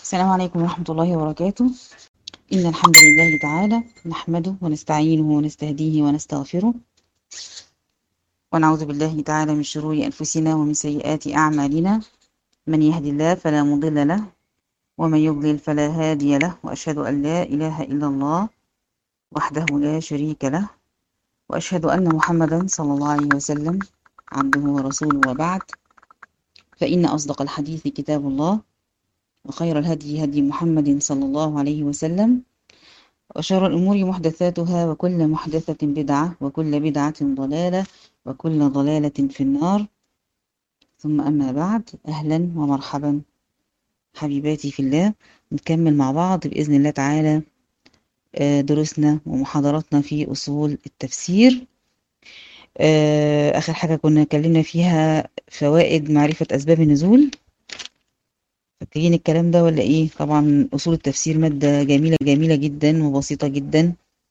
السلام عليكم ورحمة الله وبركاته. إن الحمد لله تعالى نحمده ونستعينه ونستهديه ونستغفره، ونعوذ بالله تعالى من شرور أنفسنا ومن سيئات أعمالنا. من يهد الله فلا مضل له، ومن يضلل فلا هادي له، وأشهد أن لا إله إلا الله وحده لا شريك له، وأشهد أن محمدا صلى الله عليه وسلم عبده ورسوله، وبعد. فإن أصدق الحديث كتاب الله، وخير الهدي هدي محمد صلى الله عليه وسلم، وشر الأمور محدثاتها، وكل محدثة بدعة، وكل بدعة ضلالة، وكل ضلالة في النار. ثم أما بعد، أهلا ومرحبا حبيباتي في الله. نكمل مع بعض بإذن الله تعالى دروسنا ومحاضراتنا في أصول التفسير. آخر حاجة كنا اتكلمنا فيها فوائد معرفة أسباب النزول. فاكرين الكلام ده ولا إيه؟ طبعا أصول التفسير مادة جميلة جميلة جدا وبسيطة جدا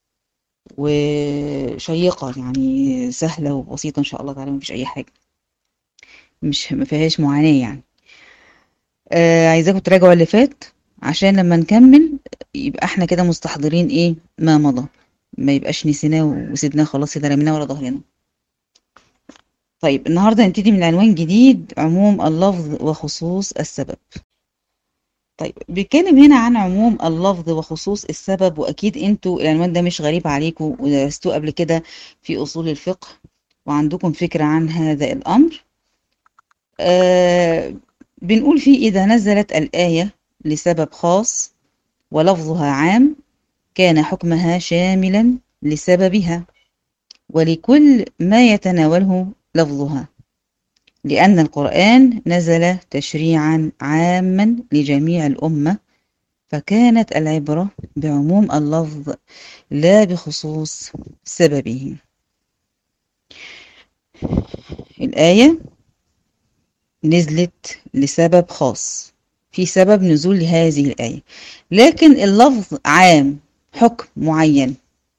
وشيقة، يعني سهلة وبسيطة إن شاء الله تعالى، مفيش أي حاجة، مش ما فيهاش معاناة يعني. عايزاكم تراجعوا اللي فات عشان لما نكمل يبقى احنا كده مستحضرين ايه ما مضى، ما يبقاش نسيناه وسيبناه خلاص كده رميناه ورا ظهرنا. طيب النهارده هنبتدي من عنوان جديد، عموم اللفظ وخصوص السبب. طيب بيتكلم هنا عن عموم اللفظ وخصوص السبب، واكيد انتوا العنوان ده مش غريب عليكم ودرستوه قبل كده في اصول الفقه وعندكم فكرة عن هذا الامر. آه بنقول فيه إذا نزلت الآية لسبب خاص ولفظها عام كان حكمها شاملا لسببها ولكل ما يتناوله لفظها، لأن القرآن نزل تشريعا عاما لجميع الأمة، فكانت العبرة بعموم اللفظ لا بخصوص سببه. الآية نزلت لسبب خاص، في سبب نزول هذه الآية، لكن اللفظ عام، حكم معين.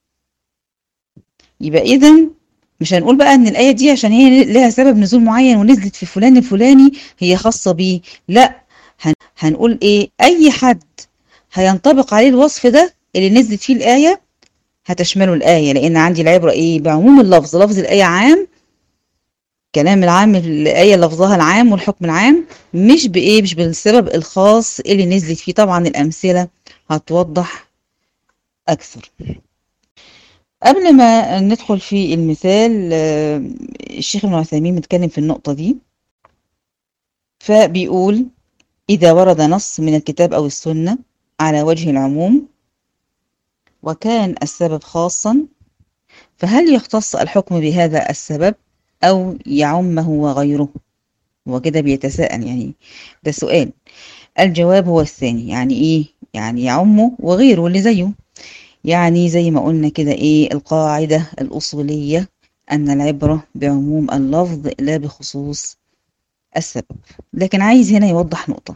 يبقى إذن مش هنقول بقى إن الآية دي عشان هي لها سبب نزول معين ونزلت في فلان الفلاني هي خاصة بيه، لا، هنقول إيه؟ أي حد هينطبق عليه الوصف ده اللي نزلت فيه الآية هتشمله الآية، لأن عندي العبرة إيه؟ بعموم اللفظ، لفظ الآية عام، كلام العام الآية لفظها العام والحكم العام، مش بإيه؟ مش بالسبب الخاص اللي نزلت فيه. طبعا الأمثلة هتوضح أكثر. قبل ما ندخل في المثال، الشيخ ابن عثيمين متكلم في النقطة دي، فبيقول إذا ورد نص من الكتاب أو السنة على وجه العموم وكان السبب خاصا، فهل يختص الحكم بهذا السبب أو يعمه وغيره؟ هو كده بيتساءل، يعني ده سؤال. الجواب هو الثاني. يعني ايه؟ يعني يعمه وغيره اللي زيه، يعني زي ما قلنا كده ايه القاعدة الأصولية، أن العبرة بعموم اللفظ لا بخصوص السبب. لكن عايز هنا يوضح نقطة،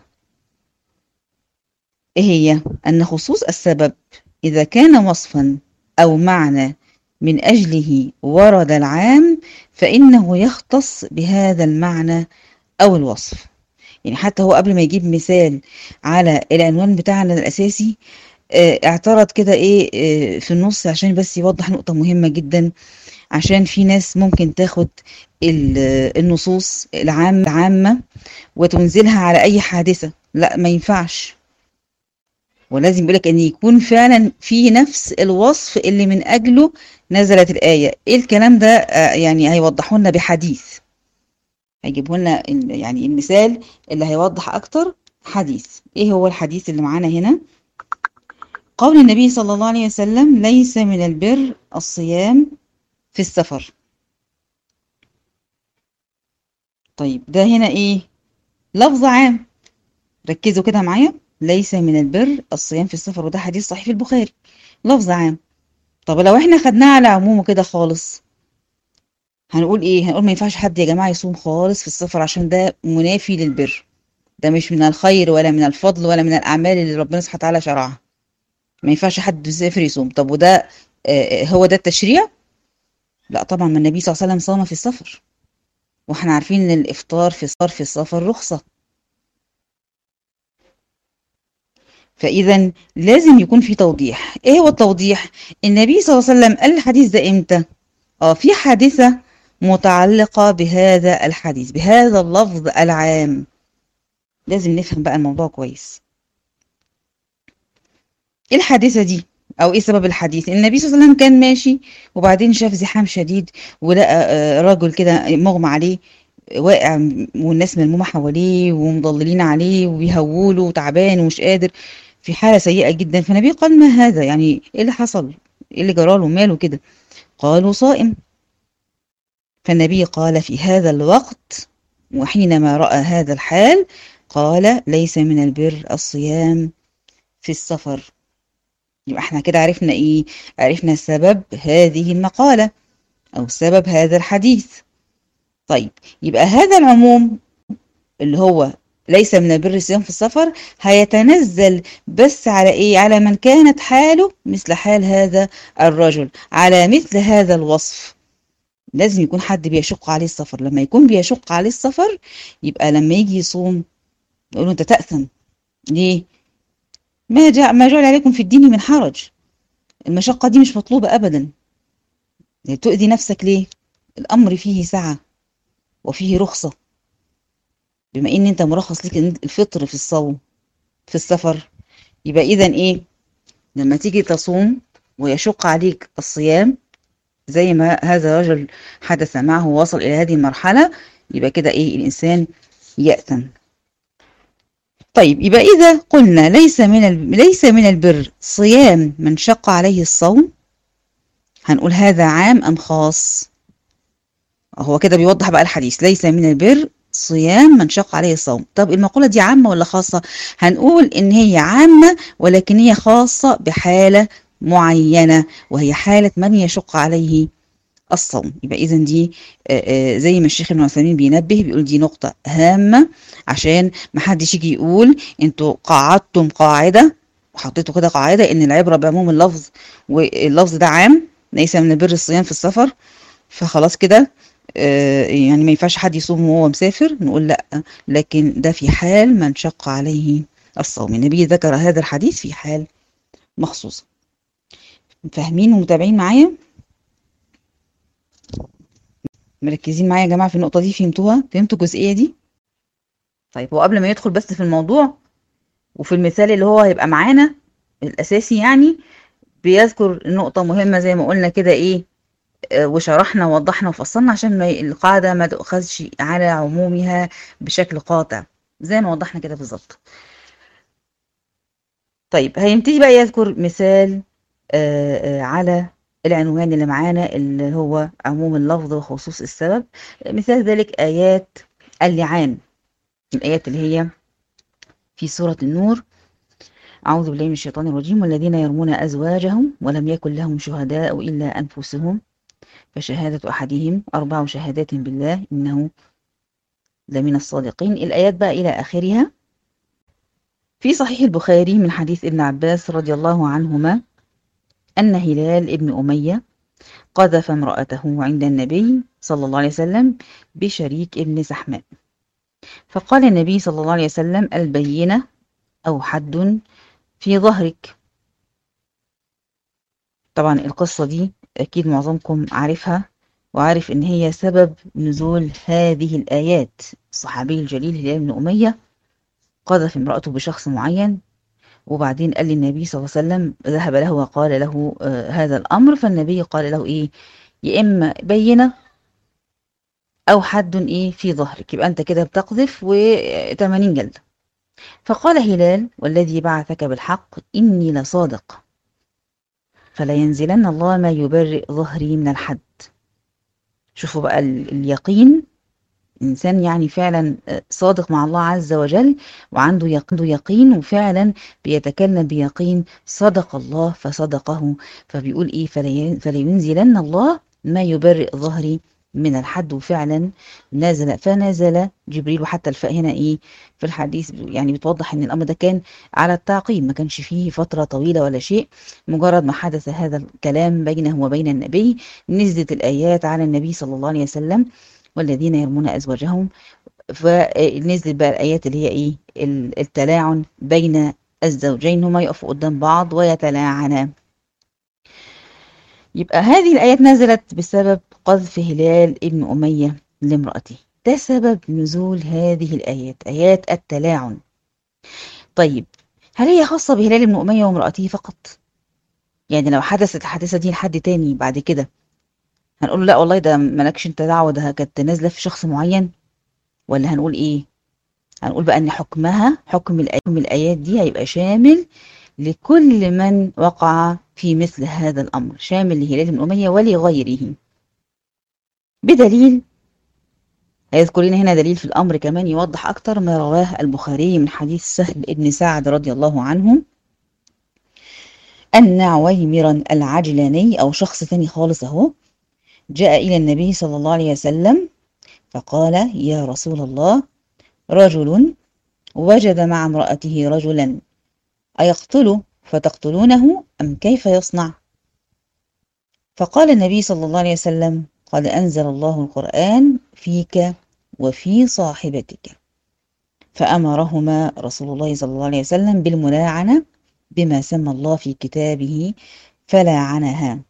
ايه هي؟ أن خصوص السبب إذا كان وصفا أو معنى من أجله ورد العام فإنه يختص بهذا المعنى أو الوصف. يعني حتى هو قبل ما يجيب مثال على العنوان بتاعنا الأساسي اعترض كده ايه في النص عشان بس يوضح نقطة مهمة جدا، عشان في ناس ممكن تاخد النصوص العامة وتنزلها على أي حادثة. لا، ما ينفعش، ولازم يقولك أن يكون فعلا في نفس الوصف اللي من أجله نزلت الآية. ايه الكلام ده؟ يعني هيوضحوا لنا بحديث، هيجيبوا لنا يعني المثال اللي هيوضح أكتر. حديث، ايه هو الحديث اللي معانا هنا؟ قول النبي صلى الله عليه وسلم ليس من البر الصيام في السفر. طيب ده هنا ايه؟ لفظ عام، ركزوا كده معايا، ليس من البر الصيام في السفر، وده حديث صحيح في البخاري، لفظ عام. طب لو احنا خدناه على عمومه كده خالص هنقول ايه؟ هنقول ما ينفعش حد يا جماعة يصوم خالص في السفر عشان ده منافي للبر، ده مش من الخير ولا من الفضل ولا من الأعمال اللي ربنا سبحانه وتعالى شرعها. ما ينفعش حد يسافر يصوم. طب وده هو ده التشريع؟ لا طبعا، ما النبي صلى الله عليه وسلم صام في السفر، واحنا عارفين ان الافطار في السفر رخصة. فإذا لازم يكون في توضيح. ايه هو التوضيح؟ النبي صلى الله عليه وسلم قال الحديث ده امتى؟ في حادثة متعلقة بهذا الحديث، بهذا اللفظ العام. لازم نفهم بقى الموضوع كويس. ايه الحادثة دي؟ او ايه سبب الحديث؟ النبي صلى الله عليه وسلم كان ماشي، وبعدين شاف زحام شديد، ولقى رجل كده مغمى عليه، واقع، والناس ملمومة حواليه ومضللين عليه وبيهوله وتعبان ومش قادر، في حالة سيئة جدا. فالنبي قال: ما هذا؟ يعني ايه اللي حصل؟ ايه اللي جراله؟ ماله كده؟ قالوا: صائم. فالنبي قال في هذا الوقت وحينما رأى هذا الحال، قال: ليس من البر الصيام في السفر. يبقى احنا كده عرفنا ايه؟ عرفنا سبب هذه المقالة او سبب هذا الحديث. طيب، يبقى هذا العموم اللي هو ليس من البر الصيام في السفر هيتنزل بس على ايه؟ على من كانت حاله مثل حال هذا الرجل، على مثل هذا الوصف. لازم يكون حد بيشق عليه السفر. لما يكون بيشق عليه السفر، يبقى لما يجي يصوم يقول له: انت تأثم. ليه؟ ما جعل عليكم في الدين من حرج. المشقة دي مش مطلوبة أبدا. يعني تؤذي نفسك ليه؟ الأمر فيه سعة وفيه رخصة. بما إن أنت مرخص لك الفطر في الصوم في السفر، يبقى إذا إيه؟ لما تيجي تصوم ويشق عليك الصيام زي ما هذا الرجل حدث معه ووصل إلى هذه المرحلة، يبقى كده إيه؟ الإنسان يأثم. طيب، يبقى إذا قلنا ليس من البر صيام من شق عليه الصوم، هنقول هذا عام أم خاص؟ هو كده بيوضح بقى الحديث: ليس من البر صيام من شق عليه الصوم. طب المقولة دي عامة ولا خاصة؟ هنقول إن هي عامة، ولكن هي خاصة بحالة معينة، وهي حالة من يشق عليه الصوم. يبقى إذا دي زي ما الشيخ ابن عثيمين بينبه، بيقول دي نقطة هامة، عشان ما حدش يجي يقول انتوا قعدتم قاعدة وحطيتوا كده قاعدة ان العبرة بعموم اللفظ، واللفظ ده عام، ليس من البر الصيام في السفر، فخلاص كده يعني ما ينفعش حد يصوم وهو مسافر. نقول لا، لكن ده في حال من شق عليه الصوم. النبي ذكر هذا الحديث في حال مخصوصة. فاهمين ومتابعين معايا؟ مركزين معايا يا جماعة في النقطة دي؟ فهمتوها؟ فهمتوا الجزئية دي؟ طيب، هو قبل ما يدخل بس في الموضوع وفي المثال اللي هو هيبقى معانا الأساسي، يعني بيذكر نقطة مهمة زي ما قلنا كده ايه، وشرحنا ووضحنا وفصلنا عشان ما القاعدة ما تؤخذش على عمومها بشكل قاطع، زي ما وضحنا كده بالظبط. طيب، هيبتدي بقى يذكر مثال على العنوان اللي معانا اللي هو عموم اللفظ وخصوص السبب. مثال ذلك آيات اللعان، الآيات اللي هي في سورة النور: أعوذ بالله من الشيطان الرجيم: والذين يرمون أزواجهم ولم يكن لهم شهداء إلا أنفسهم فشهادة أحدهم 4 شهادات بالله إنه لمن الصادقين. الآيات بقى إلى آخرها. في صحيح البخاري من حديث ابن عباس رضي الله عنهما أن هلال ابن أمية قذف امرأته عند النبي صلى الله عليه وسلم بشريك ابن سحماء، فقال النبي صلى الله عليه وسلم: البينة أو حد في ظهرك. طبعا القصة دي أكيد معظمكم عارفها، وعارف إن هي سبب نزول هذه الآيات. الصحابي الجليل هلال بن أمية قذف امرأته بشخص معين، وبعدين قال للنبي صلى الله عليه وسلم، ذهب له وقال له هذا الأمر. فالنبي قال له إيه؟ يا إما بينة أو حد إيه في ظهرك، يبقى أنت كده بتقذف و80 جلدة. فقال هلال: والذي بعثك بالحق إني لصادق، فلا ينزلن الله ما يبرئ ظهري من الحد. شوفوا بقى اليقين، إنسان يعني فعلا صادق مع الله عز وجل وعنده يقين وفعلا بيتكلم بيقين، صدق الله فصدقه. فبيقول إيه؟ فلا ينزلن الله ما يبرئ ظهري من الحد. وفعلا فنزل جبريل. وحتى الفاء هنا إيه في الحديث يعني بتوضح إن الأمر ده كان على التعقيب، ما كانش فيه فترة طويلة ولا شيء. مجرد ما حدث هذا الكلام بينه وبين النبي، نزلت الآيات على النبي صلى الله عليه وسلم: والذين يرمون أزواجهم. فنزلت بقى الآيات اللي هي إيه؟ التلاعن بين الزوجين هما يقفوا قدام بعض ويتلاعنا. يبقى هذه الآيات نزلت بسبب قذف هلال ابن أمية لامرأته، ده سبب نزول هذه الآيات، آيات التلاعن. طيب هل هي خاصة بهلال ابن أمية وامرأته فقط؟ يعني لو حدثت الحادثة دي لحد تاني بعد كده هنقول له لا والله ده مالكش انت دعوة، ده كانت نازلة في شخص معين؟ ولا هنقول ايه؟ هنقول بقى ان حكمها حكم الآيات دي هيبقى شامل لكل من وقع في مثل هذا الأمر، شامل لهلال بن أمية ولغيره، بدليل هيذكر لنا هنا دليل في الأمر كمان يوضح أكتر ما رواه البخاري من حديث سهل بن سعد رضي الله عنه أن عويمرا العجلاني أو شخص ثاني خالص أهو جاء إلى النبي صلى الله عليه وسلم فقال: يا رسول الله، رجل وجد مع امرأته رجلا أيقتله فتقتلونه أم كيف يصنع؟ فقال النبي صلى الله عليه وسلم: قد أنزل الله القرآن فيك وفي صاحبتك. فأمرهما رسول الله صلى الله عليه وسلم بالملاعنة بما سمى الله في كتابه فلاعنها.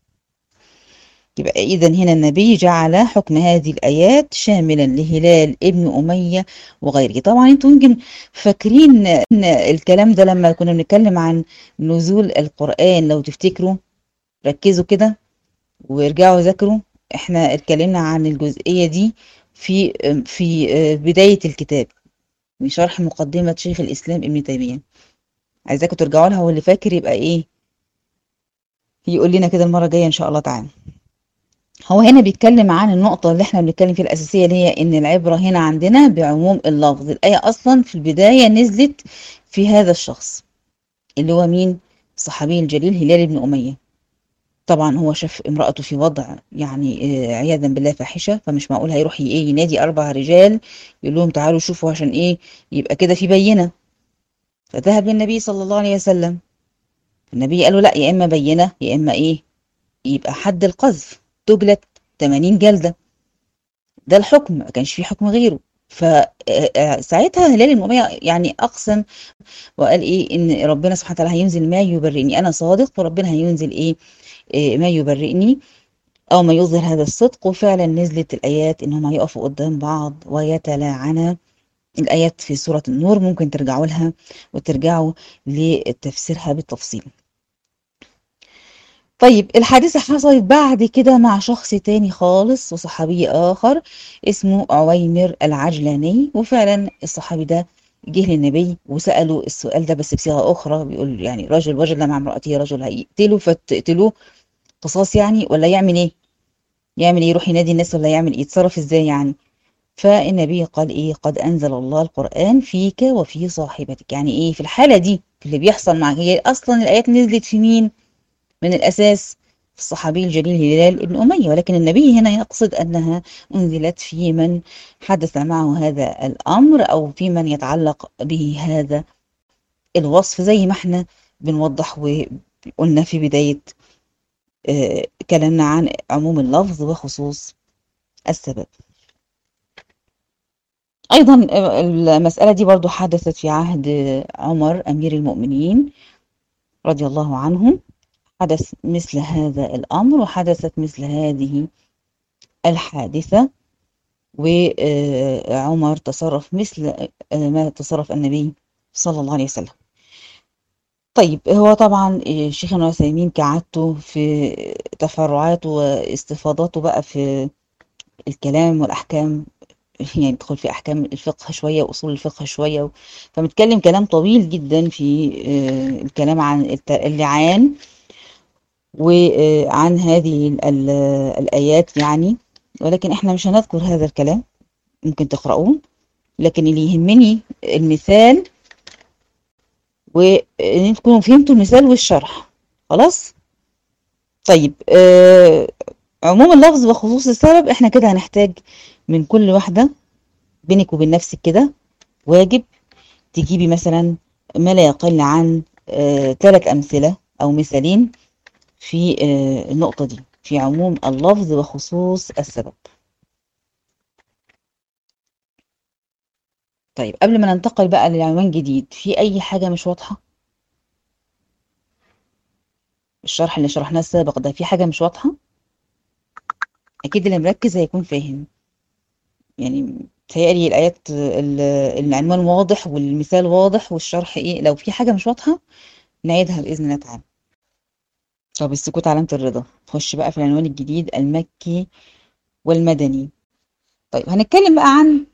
يبقى إذن هنا النبي جعل حكم هذه الآيات شاملا لهلال ابن أمية وغيره. طبعا انتم يمكن فاكرين إن الكلام ده لما كنا بنتكلم عن نزول القرآن، لو تفتكروا ركزوا كده وارجعوا ذاكروا، احنا اتكلمنا عن الجزئية دي في بداية الكتاب من شرح مقدمة شيخ الإسلام ابن تيمية. عايزاكم ترجعوا لها، واللي فاكر يبقى ايه يقول لنا كده المرة الجاية إن شاء الله تعالى. هو هنا بيتكلم عن النقطة اللي احنا بنتكلم فيها الأساسية، اللي هي إن العبرة هنا عندنا بعموم اللفظ. الآية أصلا في البداية نزلت في هذا الشخص اللي هو مين؟ الصحابي الجليل هلال بن أمية. طبعا هو شاف امرأته في وضع يعني عياذا بالله فاحشة، فمش معقول هيروح ايه ينادي 4 رجال يقول لهم تعالوا شوفوا عشان ايه يبقى كده في بينة. فذهب للنبي صلى الله عليه وسلم، النبي قال له لا، يا إما بينة يا إما ايه يبقى حد القذف، تجلد 80 جلدة، ده الحكم، ما كانش في حكم غيره. فساعتها هلال بن أمية يعني أقسم وقال إيه إن ربنا سبحانه وتعالى هينزل ما يبرئني، أنا صادق وربنا هينزل إيه ما يبرئني أو ما يظهر هذا الصدق. وفعلا نزلت الآيات إنهم هيقفوا قدام بعض ويتلاعنا. الآيات في سورة النور ممكن ترجعوا لها وترجعوا لتفسيرها بالتفصيل. طيب الحادثة حصلت بعد كده مع شخص تاني خالص وصحابي آخر اسمه عويمر العجلاني. وفعلا الصحابي ده جه للنبي وسأله السؤال ده بس بصيغة أخرى، بيقول يعني رجل وجد مع امرأته رجل هيقتله فتقتلوه قصاص يعني، ولا يعمل إيه؟ يعمل إيه؟ يروح ينادي الناس ولا يعمل إيه؟ يتصرف إزاي يعني؟ فالنبي قال إيه؟ قد أنزل الله القرآن فيك وفي صاحبتك. يعني إيه في الحالة دي اللي بيحصل معك؟ هي أصلا الآيات نزلت في مين؟ من الأساس في الصحابي الجليل هلال ابن أمية، ولكن النبي هنا يقصد أنها أنزلت في من حدث معه هذا الأمر أو في من يتعلق به هذا الوصف، زي ما احنا بنوضح وقلنا في بداية كلامنا عن عموم اللفظ وخصوص السبب. أيضا المسألة دي برضو حدثت في عهد عمر أمير المؤمنين رضي الله عنه، حدث مثل هذا الأمر وحدثت مثل هذه الحادثة، وعمر تصرف مثل ما تصرف النبي صلى الله عليه وسلم. طيب هو طبعا الشيخ ابن عثيمين كعادته في تفرعاته واستفاضاته بقى في الكلام والأحكام، يعني يدخل في أحكام الفقه شوية وأصول الفقه شوية، فمتكلم كلام طويل جدا في الكلام عن اللعان وعن هذه الآيات يعني، ولكن احنا مش هنذكر هذا الكلام، ممكن تقرأوه. لكن اللي يهمني المثال وان تكونوا فهمتوا المثال والشرح خلاص. طيب عموم اللفظ وخصوص السبب، احنا كده هنحتاج من كل واحدة بينك وبين نفسك كده واجب تجيبي مثلا ما لا يقل عن 3 أمثلة أو مثالين في النقطة دي في عموم اللفظ وخصوص السبب. طيب قبل ما ننتقل بقى لعنوان جديد، في أي حاجة مش واضحة الشرح اللي شرحناه السابق ده في حاجة مش واضحة؟ أكيد اللي مركز هيكون فاهم. يعني تهيألي الآيات العنوان واضح والمثال واضح والشرح إيه. لو في حاجة مش واضحة نعيدها بإذن الله تعالى. طب السكوت علامة الرضا. خش بقى في العنوان الجديد المكي والمدني. طيب هنتكلم بقى عن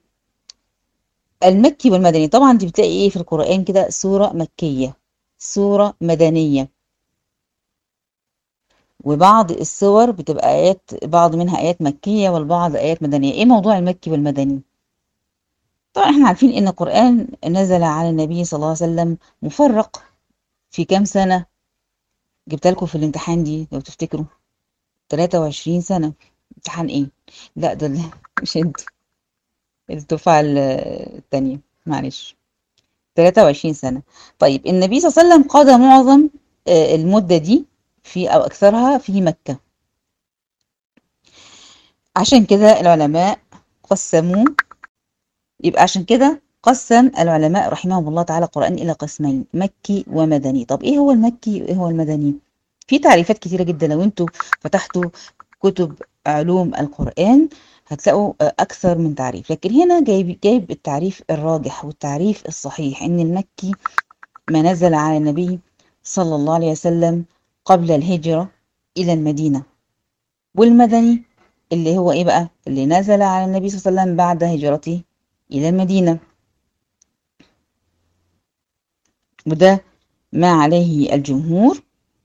المكي والمدني. طبعا دي بتلاقي ايه في القرآن كده، سورة مكية، سورة مدنية، وبعض السور بتبقى آيات، بعض منها آيات مكية والبعض آيات مدنية. ايه موضوع المكي والمدني؟ طبعا احنا عارفين ان القرآن نزل على النبي صلى الله عليه وسلم مفرق في كام سنة. جبت لكم في الامتحان دي لو تفتكروا 23 سنة. امتحان ايه؟ لا ده مش انتوا، الدفعة التانية، معلش. 23 سنة. طيب النبي صلى الله عليه وسلم قضى معظم المدة دي في أو أكثرها في مكة. عشان كده العلماء قسموه. يبقى عشان كده قسم العلماء رحمهم الله تعالى القرآن إلى قسمين، مكي ومدني. طب إيه هو المكي وإيه هو المدني؟ في تعريفات كتيرة جدا. لو أنتوا فتحتوا كتب علوم القرآن هتلاقوا أكثر من تعريف، لكن هنا جايب التعريف الراجح والتعريف الصحيح، إن المكي ما نزل على النبي صلى الله عليه وسلم قبل الهجرة إلى المدينة. والمدني اللي هو إيه بقى؟ اللي نزل على النبي صلى الله عليه وسلم بعد هجرته إلى المدينة. وده ما عليه الجمهور.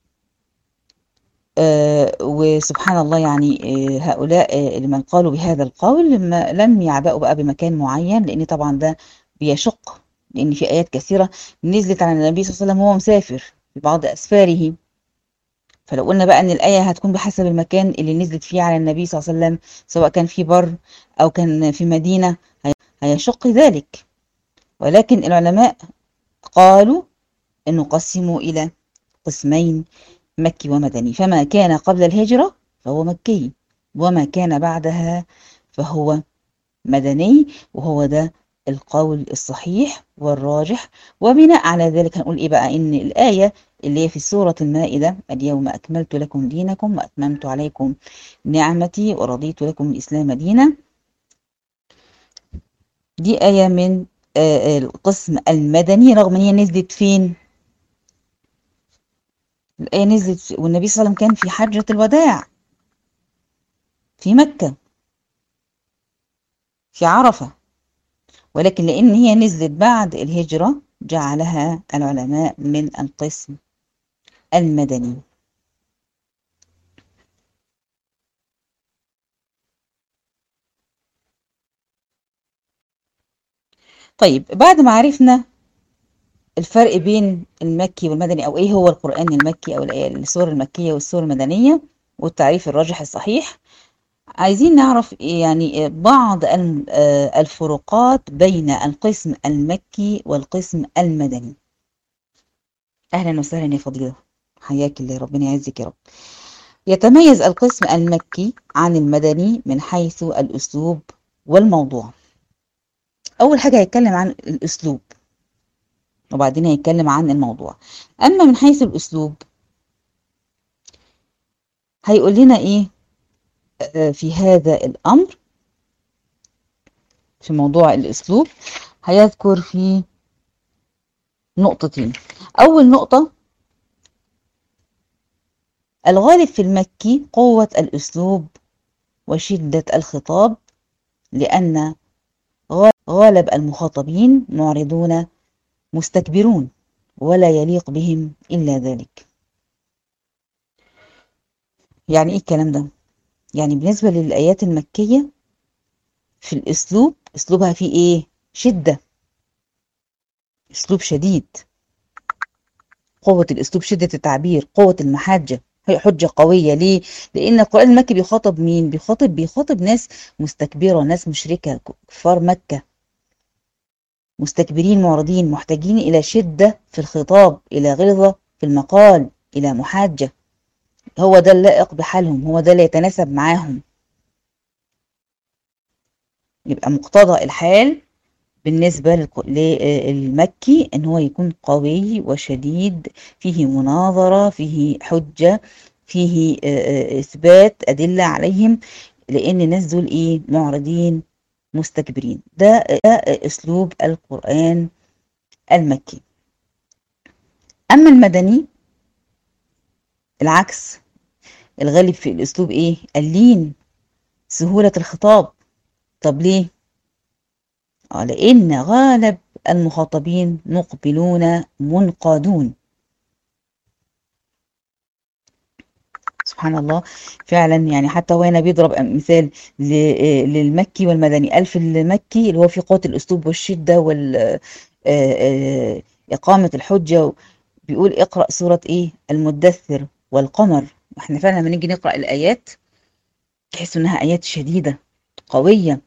وسبحان الله يعني هؤلاء لمن قالوا بهذا القول لم يعبأوا بقى بمكان معين، لأن طبعا ده بيشق، لأن في آيات كثيرة نزلت على النبي صلى الله عليه وسلم وهو مسافر في بعض أسفاره. فلو قلنا بقى ان الآية هتكون بحسب المكان اللي نزلت فيه على النبي صلى الله عليه وسلم، سواء كان في بر أو كان في مدينة، هيشق ذلك. ولكن العلماء قالوا أن نقسموا إلى قسمين، مكي ومدني. فما كان قبل الهجرة فهو مكي، وما كان بعدها فهو مدني. وهو ده القول الصحيح والراجح. وبناء على ذلك هنقول ايه بقى، ان الآية اللي هي في سورة المائدة، اليوم أكملت لكم دينكم وأتممت عليكم نعمتي ورضيت لكم الإسلام دينا، دي آية من القسم المدني، رغم ان هي نزلت فين؟ الآية نزلت والنبي صلى الله عليه وسلم كان في حجة الوداع في مكة في عرفة، ولكن لأن هي نزلت بعد الهجرة جعلها العلماء من القسم المدني. طيب بعد ما عرفنا الفرق بين المكي والمدني، أو إيه هو القرآن المكي أو السور المكية والسور المدنية، والتعريف الراجح الصحيح، عايزين نعرف يعني بعض الفروقات بين القسم المكي والقسم المدني. أهلا وسهلا يا فضيلة، حياك الله، ربنا يعزك يا رب. يتميز القسم المكي عن المدني من حيث الأسلوب والموضوع. أول حاجة هيتكلم عن الأسلوب وبعدين هيتكلم عن الموضوع. أما من حيث الأسلوب هيقول لنا إيه في هذا الأمر. في موضوع الأسلوب هيذكر في نقطتين. أول نقطة، الغالب في المكي قوة الأسلوب وشدة الخطاب، لأن غالب المخاطبين معرضون مستكبرون ولا يليق بهم إلا ذلك. يعني إيه الكلام ده؟ يعني بالنسبة للآيات المكية في الأسلوب، أسلوبها فيه إيه؟ شدة، أسلوب شديد. قوة الأسلوب، شدة التعبير، قوة المحاجة، هي حجة قوية. ليه؟ لأن القرآن المكي بيخاطب مين؟ بيخاطب ناس مستكبرة، ناس مشركة، كفار مكة، مستكبرين معرضين، محتاجين إلى شدة في الخطاب، إلى غلظة في المقال، إلى محاجة. هو ده اللائق بحالهم، هو ده اللي يتناسب معاهم. يبقى مقتضى الحال بالنسبة للمكي إن هو يكون قوي وشديد، فيه مناظرة، فيه حجة، فيه إثبات أدلة عليهم، لأن الناس دول إيه؟ معرضين مستكبرين. ده أسلوب القرآن المكي. أما المدني العكس، الغالب في الأسلوب إيه؟ اللين، سهولة الخطاب. طب ليه؟ لأن غالب المخاطبين مقبلون منقادون. سبحان الله، فعلا يعني حتى هو هنا بيضرب مثال للمكي والمدني. قال في المكي اللي هو في قوة الأسلوب والشدة إقامة الحجة، بيقول اقرأ سورة إيه؟ المدثر والقمر. احنا فعلا لما نيجي نقرأ الآيات تحس إنها آيات شديدة قوية،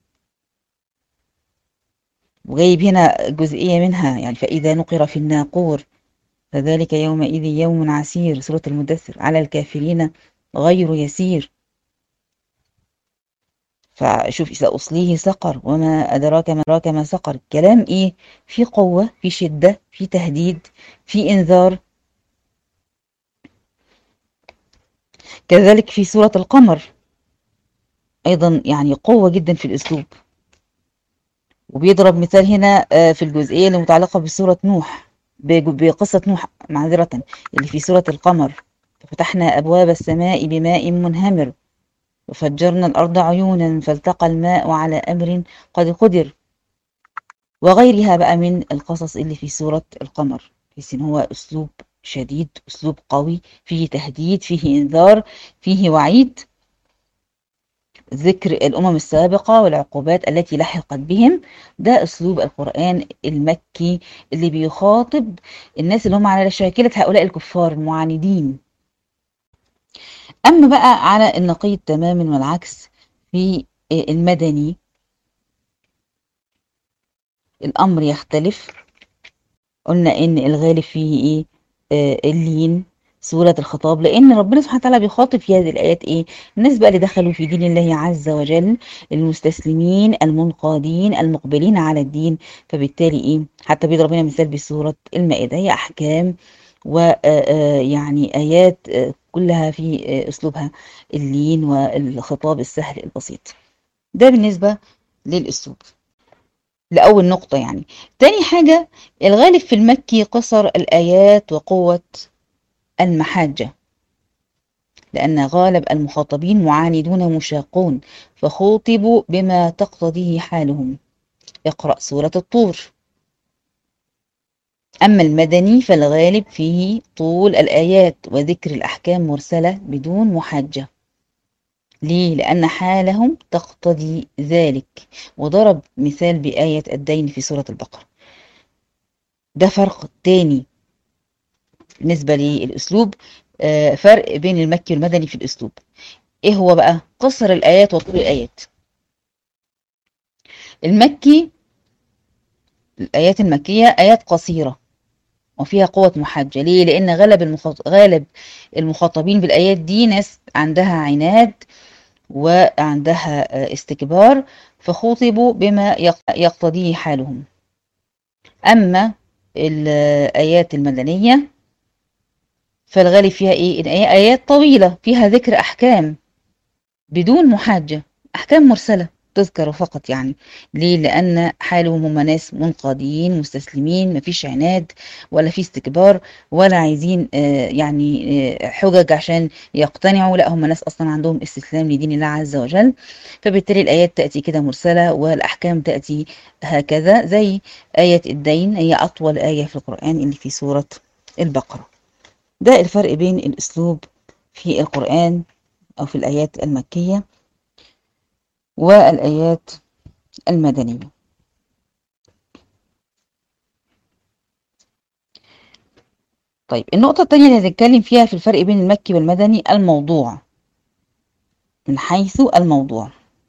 وجايب هنا جزئية منها يعني فإذا نقر في الناقور فذلك يومئذ يوم عسير. سورة المدثر على الكافرين غير يسير. فشوف سأصليه سقر وما أدراك ما سقر. كلام إيه؟ في قوة، في شدة، في تهديد، في إنذار. كذلك في سورة القمر أيضا يعني قوة جدا في الأسلوب. وبيضرب مثال هنا في الجزئية اللي متعلقة بسورة نوح، بقصة نوح معذرة، اللي في سورة القمر. ففتحنا أبواب السماء بماء منهمر وفجرنا الأرض عيونا فالتقى الماء على أمر قد قدر. وغيرها بقى من القصص اللي في سورة القمر. بحيث إن هو أسلوب شديد، أسلوب قوي، فيه تهديد، فيه إنذار، فيه وعيد، ذكر الأمم السابقة والعقوبات التي لحقت بهم. ده أسلوب القرآن المكي اللي بيخاطب الناس اللي هم على شاكلة هؤلاء الكفار المعاندين. أما بقى على النقيض تماما والعكس في المدني الأمر يختلف. قلنا إن الغالب فيه إيه؟ اللين، سهولة الخطاب، لأن ربنا سبحانه وتعالى بيخاطب في هذه الآيات إيه؟ الناس بقى اللي دخلوا في دين الله عز وجل، المستسلمين المنقادين المقبلين على الدين. فبالتالي إيه؟ حتى بيضرب هنا مثال بسورة المائدة، هي أحكام ويعني آيات كلها في أسلوبها اللين والخطاب السهل البسيط. ده بالنسبة للأسلوب، لأول نقطة يعني. تاني حاجة، الغالب في المكي قصر الآيات وقوة المحاجة، لأن غالب المخاطبين معاندون مشاقون فخوطبوا بما تقتضيه حالهم. اقرأ سورة الطور. أما المدني فالغالب فيه طول الآيات وذكر الأحكام مرسلة بدون محاجة. ليه؟ لأن حالهم تقتضي ذلك. وضرب مثال بآية الدين في سورة البقرة. ده فرق تاني بالنسبة للأسلوب. فرق بين المكي والمدني في الأسلوب. إيه هو بقى؟ قصر الآيات وطول الآيات. المكي الآيات المكية آيات قصيرة وفيها قوة محاجة. ليه؟ لأن غالب المخاطبين بالآيات دي ناس عندها عناد وعندها استكبار، فخوطبوا بما يقتضيه حالهم. أما الآيات المدنية فالغالب فيها إيه؟ إن هي آيات طويلة فيها ذكر أحكام بدون محاجة، أحكام مرسلة تذكر فقط يعني. ليه؟ لأن حالهم هم ناس منقادين مستسلمين، مفيش عناد ولا في استكبار ولا عايزين يعني حجج عشان يقتنعوا. لا، هم ناس أصلا عندهم استسلام لدين الله عز وجل. فبالتالي الآيات تأتي كده مرسلة والأحكام تأتي هكذا. زي آية الدين، هي أطول آية في القرآن اللي في سورة البقرة. ده الفرق بين الأسلوب في القرآن أو في الآيات المكية والآيات المدنية. طيب النقطة الثانية اللي هنتكلم فيها في الفرق بين المكي والمدني الموضوع، من حيث الموضوع.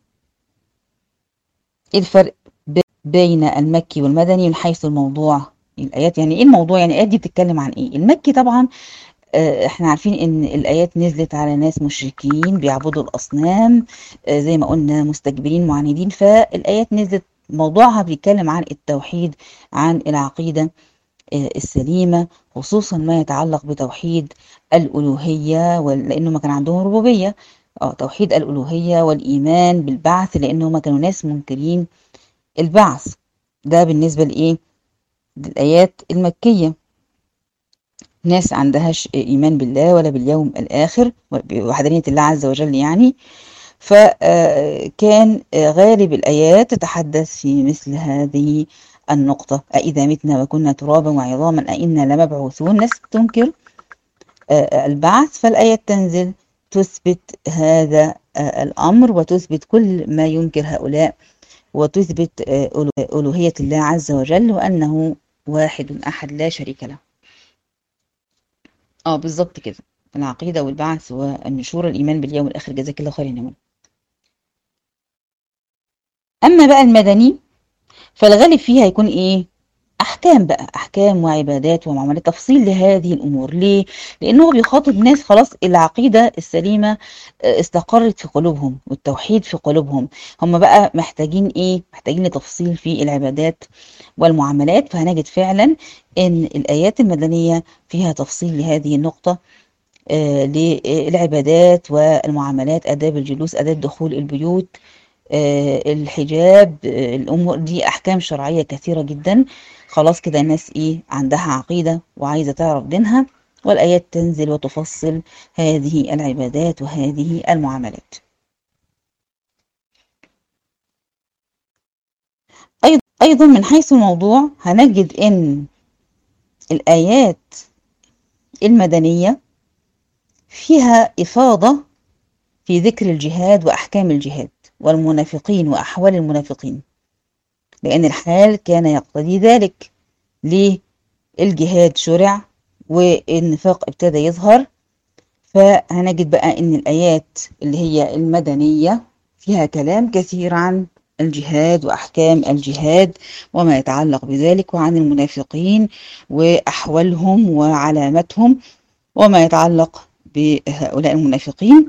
إيه الفرق بين المكي والمدني من حيث الموضوع؟ الآيات يعني إيه الموضوع؟ يعني الآيات دي بتتكلم عن إيه؟ المكي طبعا احنا عارفين ان الايات نزلت على ناس مشركين بيعبدوا الاصنام، زي ما قلنا مستكبرين معاندين. فالايات نزلت موضوعها بيتكلم عن التوحيد، عن العقيدة السليمة، خصوصا ما يتعلق بتوحيد الألوهية، لأنه ما كان عندهم ربوبية. توحيد الألوهية والإيمان بالبعث، لأنه ما كانوا ناس منكرين البعث. ده بالنسبة لإيه؟ للآيات المكية. ناس عندهاش إيمان بالله ولا باليوم الآخر بوحدانية الله عز وجل يعني. فكان غالب الآيات تتحدث في مثل هذه النقطة: أإذا متنا وكنا ترابا وعظاما أإنا لمبعوثون. ناس تنكر البعث، فالآية تنزل تثبت هذا الأمر، وتثبت كل ما ينكر هؤلاء، وتثبت ألوهية الله عز وجل، وأنه واحد أحد لا شريك له. بالظبط كده، العقيدة والبعث والنشور، الإيمان باليوم الآخر. جزاك الله خير يا نمر. أما بقى المدني فالغالب فيها هيكون إيه؟ أحكام بقى، أحكام وعبادات ومعاملات، تفصيل لهذه الأمور. ليه؟ لأنه بيخاطب ناس خلاص العقيدة السليمة استقرت في قلوبهم، والتوحيد في قلوبهم. هم بقى محتاجين إيه؟ محتاجين لتفصيل في العبادات والمعاملات. فهنجد فعلا إن الآيات المدنية فيها تفصيل لهذه النقطة، للعبادات والمعاملات، آداب الجلوس، آداب دخول البيوت، الحجاب، الأمور دي أحكام شرعية كثيرة جدا. خلاص كده الناس إيه؟ عندها عقيدة وعايزة تعرف دينها، والآيات تنزل وتفصل هذه العبادات وهذه المعاملات. أيضا من حيث الموضوع هنجد إن الآيات المدنية فيها إفاضة في ذكر الجهاد وأحكام الجهاد والمنافقين وأحوال المنافقين، لأن الحال كان يقتضي ذلك. ليه؟ الجهاد شرع والنفاق ابتدى يظهر. فهنجد بقى إن الآيات اللي هي المدنية فيها كلام كثير عن الجهاد وأحكام الجهاد وما يتعلق بذلك، وعن المنافقين وأحوالهم وعلامتهم وما يتعلق بهؤلاء المنافقين،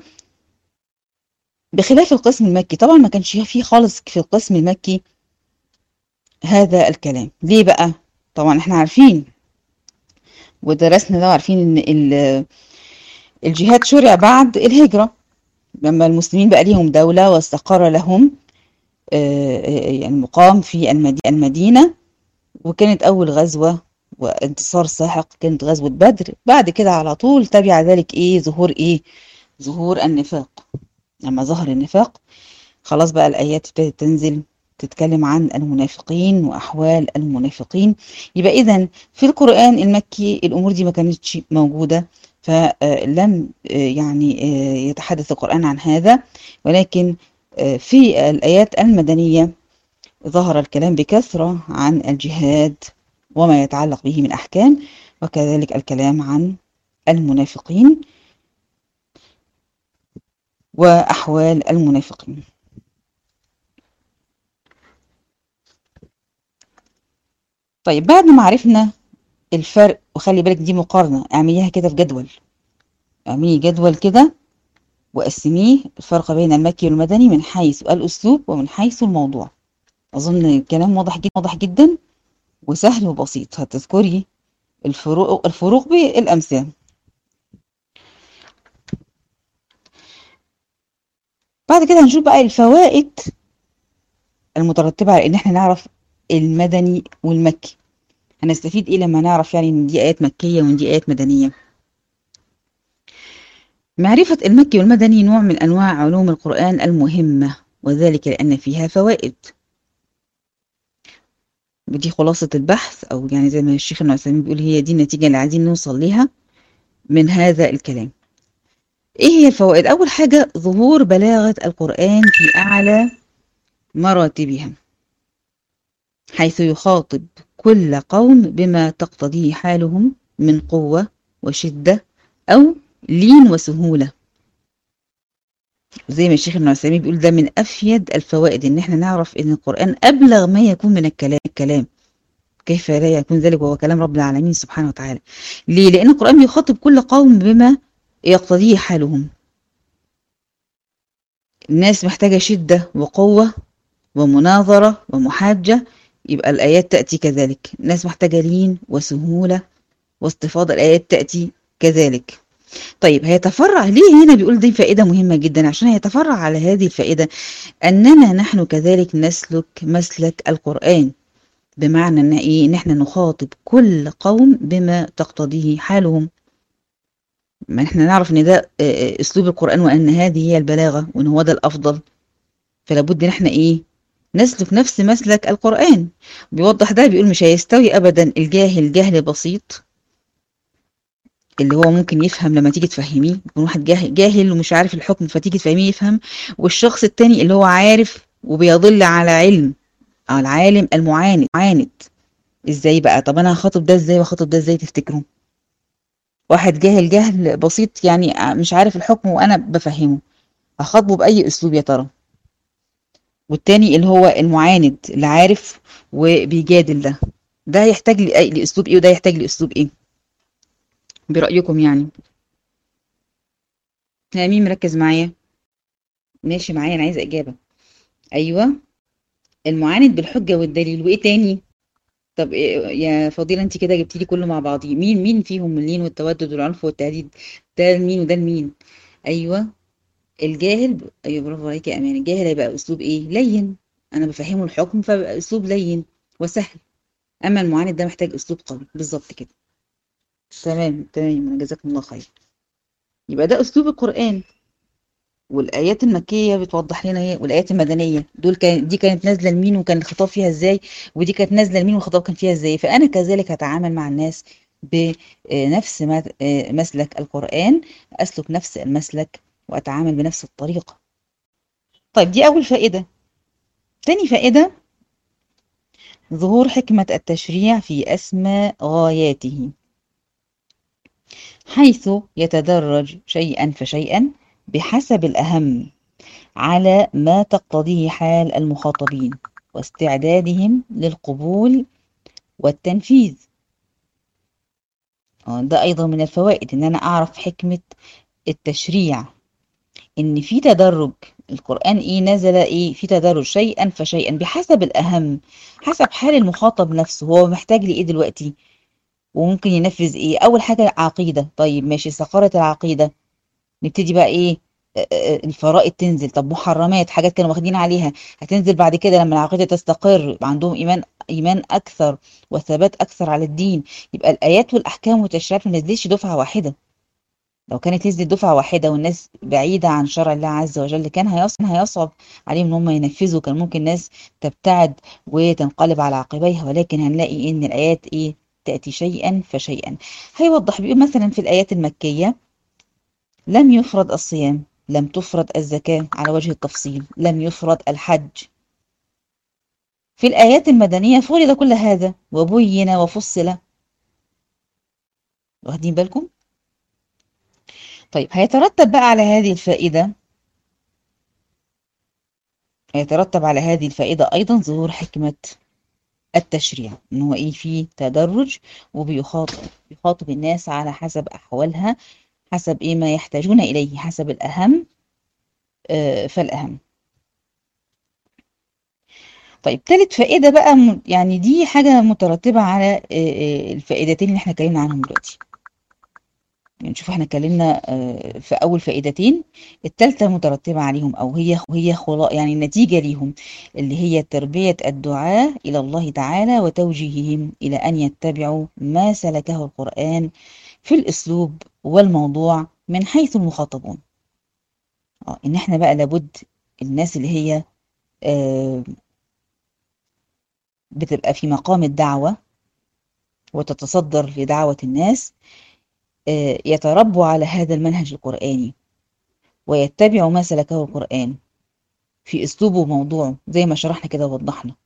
بخلاف القسم المكي. طبعا ما كانش فيه خالص في القسم المكي هذا الكلام. ليه بقى؟ طبعا احنا عارفين ودرسنا ده، وعارفين ان الجهاد شرع بعد الهجرة، لما المسلمين بقى ليهم دولة واستقر لهم يعني مقام في المدينة. وكانت أول غزوة وانتصار ساحق كانت غزوة بدر. بعد كده على طول تبع ذلك ظهور النفاق. لما ظهر النفاق خلاص بقى الآيات ابتدت تنزل تتكلم عن المنافقين وأحوال المنافقين. يبقى إذن في القرآن المكي الأمور دي ما كانتش موجودة، فلم يعني يتحدث القرآن عن هذا. ولكن في الآيات المدنية ظهر الكلام بكثرة عن الجهاد وما يتعلق به من أحكام، وكذلك الكلام عن المنافقين وأحوال المنافقين. طيب بعد ما عرفنا الفرق، وخلي بالك دي مقارنة، اعمليها كده في جدول، اعملي جدول كده وقسميه، الفرق بين المكي والمدني من حيث الأسلوب ومن حيث الموضوع. أظن الكلام واضح جدا وسهل وبسيط. هتذكري الفروق بالأمثلة. بعد كده هنشوف بقى الفوائد المترتبة على إن احنا نعرف المدني والمكي. هنستفيد إيه لما نعرف يعني إن دي آيات مكية وإن دي آيات مدنية؟ معرفة المكي والمدني نوع من أنواع علوم القرآن المهمة، وذلك لأن فيها فوائد. ودي خلاصة البحث، أو يعني زي ما الشيخ ابن عثيمين بيقول هي دي النتيجة اللي عايزين نوصل ليها من هذا الكلام. إيه هي الفوائد؟ أول حاجة ظهور بلاغة القرآن في أعلى مراتبها، حيث يخاطب كل قوم بما تقتضيه حالهم من قوة وشدة أو لين وسهولة. زي ما الشيخ ابن عثيمين بيقول ده من أفيد الفوائد، إن احنا نعرف إن القرآن أبلغ ما يكون من الكلام. كيف لا يكون ذلك وهو كلام رب العالمين سبحانه وتعالى؟ ليه؟ لأن القرآن بيخاطب كل قوم بما يقتضيه حالهم. الناس محتاجة شدة وقوة ومناظرة ومحاجة، يبقى الآيات تأتي كذلك. ناس محتاجة لين وسهولة واستفاضة، الآيات تأتي كذلك. طيب هيتفرع ليه هنا؟ بيقول دي فائدة مهمة جدا، عشان هيتفرع على هذه الفائدة أننا نحن كذلك نسلك مسلك القرآن. بمعنى ان ايه؟ ان احنا نخاطب كل قوم بما تقتضيه حالهم. ما احنا نعرف ان ده اسلوب القرآن، وان هذه هي البلاغة، وان هو ده الافضل. فلا بد ان احنا ايه؟ نسلك نفس مسلك القرآن. بيوضح ده، بيقول مش هيستوي ابدا الجاهل جهل بسيط، اللي هو ممكن يفهم لما تيجي تفهميه، يكون واحد جاهل ومش عارف الحكم فتيجي تفهميه يفهم، والشخص التاني اللي هو عارف وبيضل على علم، العالم المعاند. ازاي بقى؟ طب انا هخاطب ده ازاي وهخاطب ده ازاي تفتكروا؟ واحد جاهل جهل بسيط يعني مش عارف الحكم وانا بفهمه، هخاطبه باي اسلوب يا ترى؟ والتاني اللي هو المعاند اللي عارف وبيجادل، ده يحتاج لاسلوب ايه وده يحتاج لاسلوب ايه برأيكم يعني؟ مين مركز معايا؟ ماشي معايا، انا عايزه اجابه. ايوه، المعاند بالحجه والدليل. وايه تاني؟ طب إيه يا فضيله؟ انت كده جبتي لي كله مع بعضيه. مين فيهم اللين والتودد والعنف والتهديد؟ ده لمين وده لمين؟ ايوه، الجاهل ايوه برافو عليكي يا امان. الجاهل هيبقى اسلوب ايه؟ لين، انا بفهمه الحكم فبقى اسلوب لين وسهل. اما المعاند ده محتاج اسلوب قوي. بالظبط كده. تمام، جزاكم الله خير. يبقى ده اسلوب القرآن. والايات المكيه بتوضح لنا ايه، والايات المدنيه دول دي كانت نازله لمين وكان الخطاب فيها ازاي، ودي كانت نازله لمين والخطاب كان فيها ازاي. فانا كذلك هتعامل مع الناس بنفس مسلك القرآن، اسلك نفس المسلك واتعامل بنفس الطريقه. طيب دي اول فائده. تاني فائده، ظهور حكمة التشريع في أسمى غاياته، حيث يتدرج شيئا فشيئا بحسب الأهم على ما تقتضيه حال المخاطبين واستعدادهم للقبول والتنفيذ. ده أيضا من الفوائد، إن أنا أعرف حكمة التشريع، إن في تدرج. القرآن إيه نزل إيه في تدرج شيئا فشيئا بحسب الأهم، حسب حال المخاطب نفسه، هو محتاج لإيه دلوقتي وممكن ينفذ ايه. اول حاجة عقيدة، طيب ماشي استقرت العقيدة، نبتدي بقى ايه؟ الفرائض تنزل. طب محرمات، حاجات كانوا واخدين عليها، هتنزل بعد كده لما العقيدة تستقر، يبقى عندهم ايمان اكثر وثبات اكثر على الدين. يبقى الايات والاحكام والتشريعات ما نزلتش دفعة واحدة. لو كانت نزلت دفعة واحدة والناس بعيدة عن شرع الله عز وجل، كان هيصعب عليهم ان هم ينفذوا، كان ممكن الناس تبتعد وتنقلب على عقبيها. ولكن هنلاقي ان الايات ايه؟ تأتي شيئا فشيئا. هيوضح بيقول مثلا في الآيات المكية: لم يفرض الصيام، لم تفرض الزكاة على وجه التفصيل، لم يفرض الحج. في الآيات المدنية فرض كل هذا وبين وفصل. واخدين بالكم؟ طيب هيترتب بقى على هذه الفائدة، هيترتب على هذه الفائدة أيضا ظهور حكمة التشريع، إن هو إيه؟ فيه تدرج بيخاطب الناس على حسب أحوالها، حسب إيه ما يحتاجون إليه، حسب الأهم فالأهم. طيب ثالث فائدة بقى، يعني دي حاجة مترتبة على الفائدتين اللي احنا اتكلمنا عنهم دلوقتي. يعني نشوف احنا اتكلمنا في أول فائدتين، الثالثة مترتبة عليهم، أو هي يعني النتيجة ليهم، اللي هي تربية الدعاة إلى الله تعالى وتوجيههم إلى أن يتبعوا ما سلكه القرآن في الأسلوب والموضوع من حيث المخاطبون. إن احنا بقى لابد الناس اللي هي بتبقى في مقام الدعوة وتتصدر لدعوة الناس، يتربوا على هذا المنهج القرآني ويتبعوا ما سلكه القرآن في أسلوبه وموضوعه زي ما شرحنا كده ووضحنا.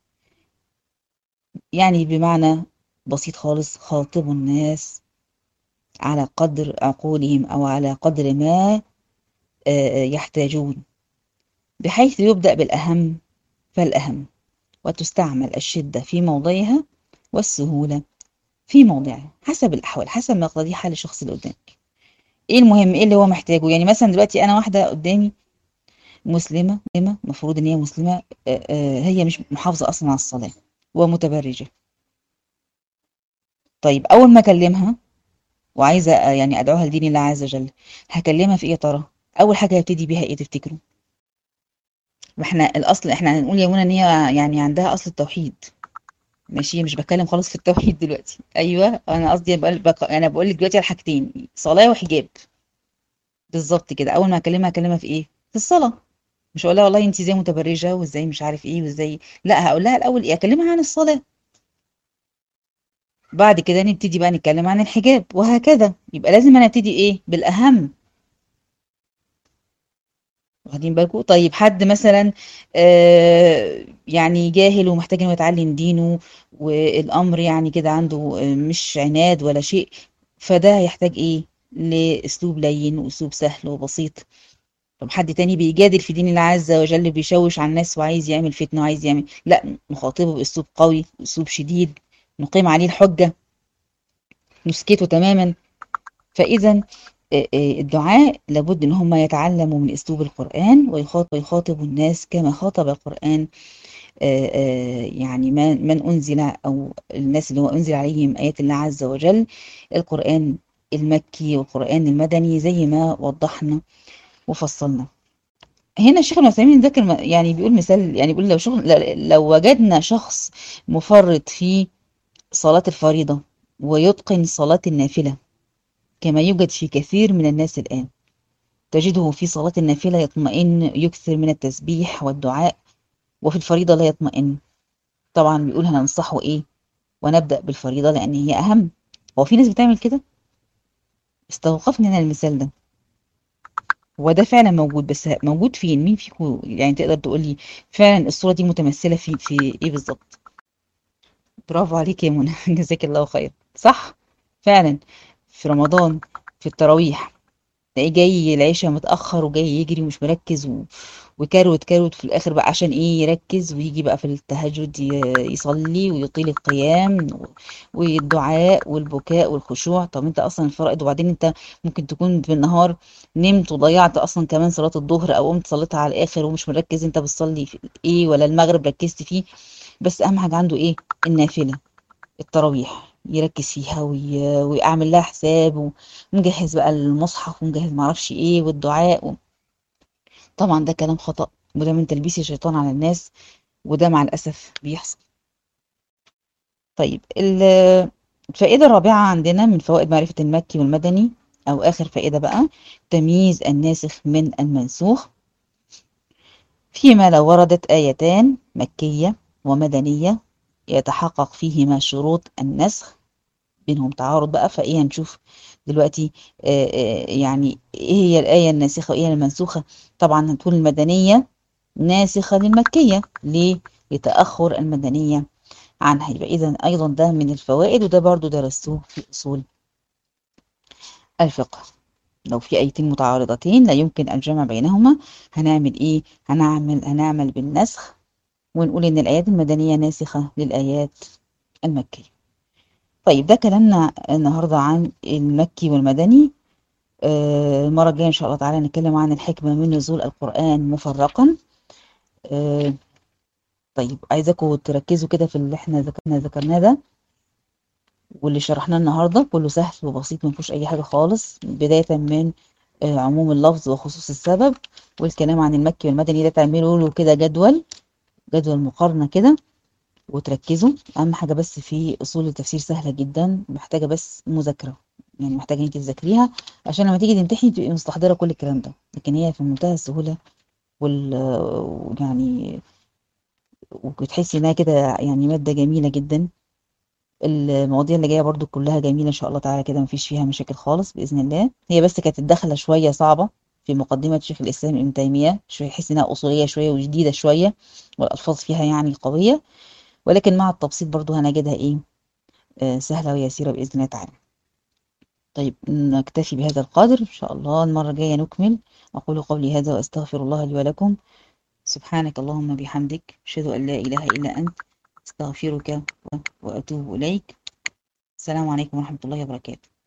يعني بمعنى بسيط خالص، خاطبوا الناس على قدر عقولهم أو على قدر ما يحتاجون، بحيث يبدأ بالأهم فالأهم، وتستعمل الشدة في موضعها والسهولة في موضعها، حسب الأحوال، حسب ما يقتضيه حال الشخص اللي قدامك. ايه المهم، ايه اللي هو محتاجه. يعني مثلا دلوقتي انا واحده قدامي مسلمة المفروض إن هي مسلمة، هي مش محافظة أصلا على الصلاة ومتبرجة. طيب أول ما أكلمها وعايزة يعني أدعوها لدين الله عز وجل، هكلمها في إيه يا ترى؟ أول حاجة هبتدي بيها إيه تفتكروا؟ واحنا الأصل احنا هنقول يا منى إن هي يعني عندها أصل التوحيد. ماشي، مش بتكلم خالص في التوحيد دلوقتي. أيوه أنا قصدي أنا بقول لك دلوقتي على حاجتين، صلاة وحجاب. بالظبط كده. أول ما أكلمها في إيه؟ في الصلاة. مش هقول لها والله أنت زي متبرجة وإزاي مش عارف إيه وإزاي، لا هقول لها الأول إيه، أكلمها عن الصلاة. بعد كده نبتدي بقى نتكلم عن الحجاب وهكذا. يبقى لازم أنا أبتدي إيه بالأهم. واخدين بالكم؟ طيب حد مثلا يعني جاهل ومحتاج انه يتعلم دينه، والامر يعني كده عنده مش عناد ولا شيء، فده هيحتاج ايه؟ لاسلوب لين واسلوب سهل وبسيط. طب حد تاني بيجادل في دين الله عز وجل، بيشوش على الناس وعايز يعمل فتنة وعايز يعمل، لا نخاطبه باسلوب قوي، اسلوب شديد، نقيم عليه الحجة، نسكته تماما. فاذا الدعاء لابد ان هم يتعلموا من اسلوب القرآن، ويخاطبوا الناس كما خاطب القرآن يعني من انزل، او الناس اللي هو انزل عليهم ايات الله عز وجل، القرآن المكي والقرآن المدني زي ما وضحنا وفصلنا. هنا الشيخ ابن عثيمين ذكر يعني بيقول مثال، يعني بيقول لو وجدنا شخص مفرط في صلاة الفريضة ويتقن صلاة النافلة، كما يوجد في كثير من الناس الآن، تجده في صلاة النافلة يطمئن، يكثر من التسبيح والدعاء، وفي الفريضة لا يطمئن. طبعا بيقول هننصحه ايه؟ ونبدأ بالفريضة لأن هي أهم. هو في ناس بتعمل كده؟ استوقفني أنا المثال ده. هو ده فعلا موجود، بس موجود فين؟ مين فيكم يعني تقدر تقول لي فعلا الصورة دي متمثلة في ايه بالظبط؟ برافو عليك يا منى جزاك الله خير. صح فعلا. في رمضان، في التراويح، تلاقيه جاي العشاء متأخر وجاي يجري ومش مركز وكروت كروت في الآخر بقى عشان إيه يركز، ويجي بقى في التهجد يصلي ويطيل القيام والدعاء والبكاء والخشوع. طب أنت أصلا الفرائض، وبعدين أنت ممكن تكون في النهار نمت وضيعت أصلا كمان صلاة الظهر، أو قمت صليتها على الآخر ومش مركز أنت بتصلي في إيه، ولا المغرب ركزت فيه. بس أهم حاجة عنده إيه؟ النافلة، التراويح يركز فيها ويعمل لها حساب، ومجهز بقى المصحف ومجهز معرفش ايه والدعاء طبعا ده كلام خطأ، وده من تلبيس الشيطان على الناس، وده مع الأسف بيحصل. طيب الفائدة الرابعة عندنا من فوائد معرفة المكي والمدني، أو آخر فائدة بقى، تمييز الناسخ من المنسوخ. فيما لو وردت آيتان مكية ومدنية يتحقق فيهما شروط النسخ، بينهم تعارض بقى، فايه هنشوف دلوقتي يعني ايه هي الآية الناسخة وايه هي المنسوخة. طبعا هتكون المدنية ناسخة للمكية. ليه؟ لتأخر المدنية عنها. يبقى إذا أيضا ده من الفوائد، وده برضو درستوه في أصول الفقه. لو في آيتين متعارضتين لا يمكن الجمع بينهما، هنعمل إيه؟ هنعمل بالنسخ، ونقول إن الآيات المدنية ناسخة للآيات المكية. طيب ده كلامنا النهاردة عن المكي والمدني. المرة الجاية إن شاء الله تعالى نتكلم عن الحكمة من نزول القرآن مفرقا. آه، طيب عايزاكم تركزوا كده في اللي احنا ذكرناه ده، واللي شرحناه النهاردة كله سهل وبسيط، ما فيهوش أي حاجة خالص، بداية من عموم اللفظ وخصوص السبب، والكلام عن المكي والمدني ده تعملوا له كده جدول مقارنة كده وتركزوا. أهم حاجة بس في أصول التفسير سهلة جدا، محتاجة بس مذاكرة، يعني محتاجة انت تذاكريها عشان لما تيجي تمتحني تبقي مستحضرة كل الكلام ده، لكن هي في منتهى السهولة يعني وبتحسي انها كده يعني مادة جميلة جدا. المواضيع اللي جاية برضو كلها جميلة ان شاء الله تعالى كده، مفيش فيها مشاكل خالص بإذن الله. هي بس كانت الدخلة شوية صعبة في مقدمة شيخ الإسلام ابن تيمية، شوية يحس انها أصولية شوية وجديدة شوية، والألفاظ فيها يعني قوية، ولكن مع التبسيط برضو هنجدها ايه سهلة ويسيرة بإذن الله تعالى. طيب نكتفي بهذا القدر إن شاء الله، المرة الجاية نكمل. أقول قولي هذا وأستغفر الله لي ولكم. سبحانك اللهم بحمدك، أشهد أن لا إله إلا أنت، أستغفرك وأتوب إليك. السلام عليكم ورحمة الله وبركاته.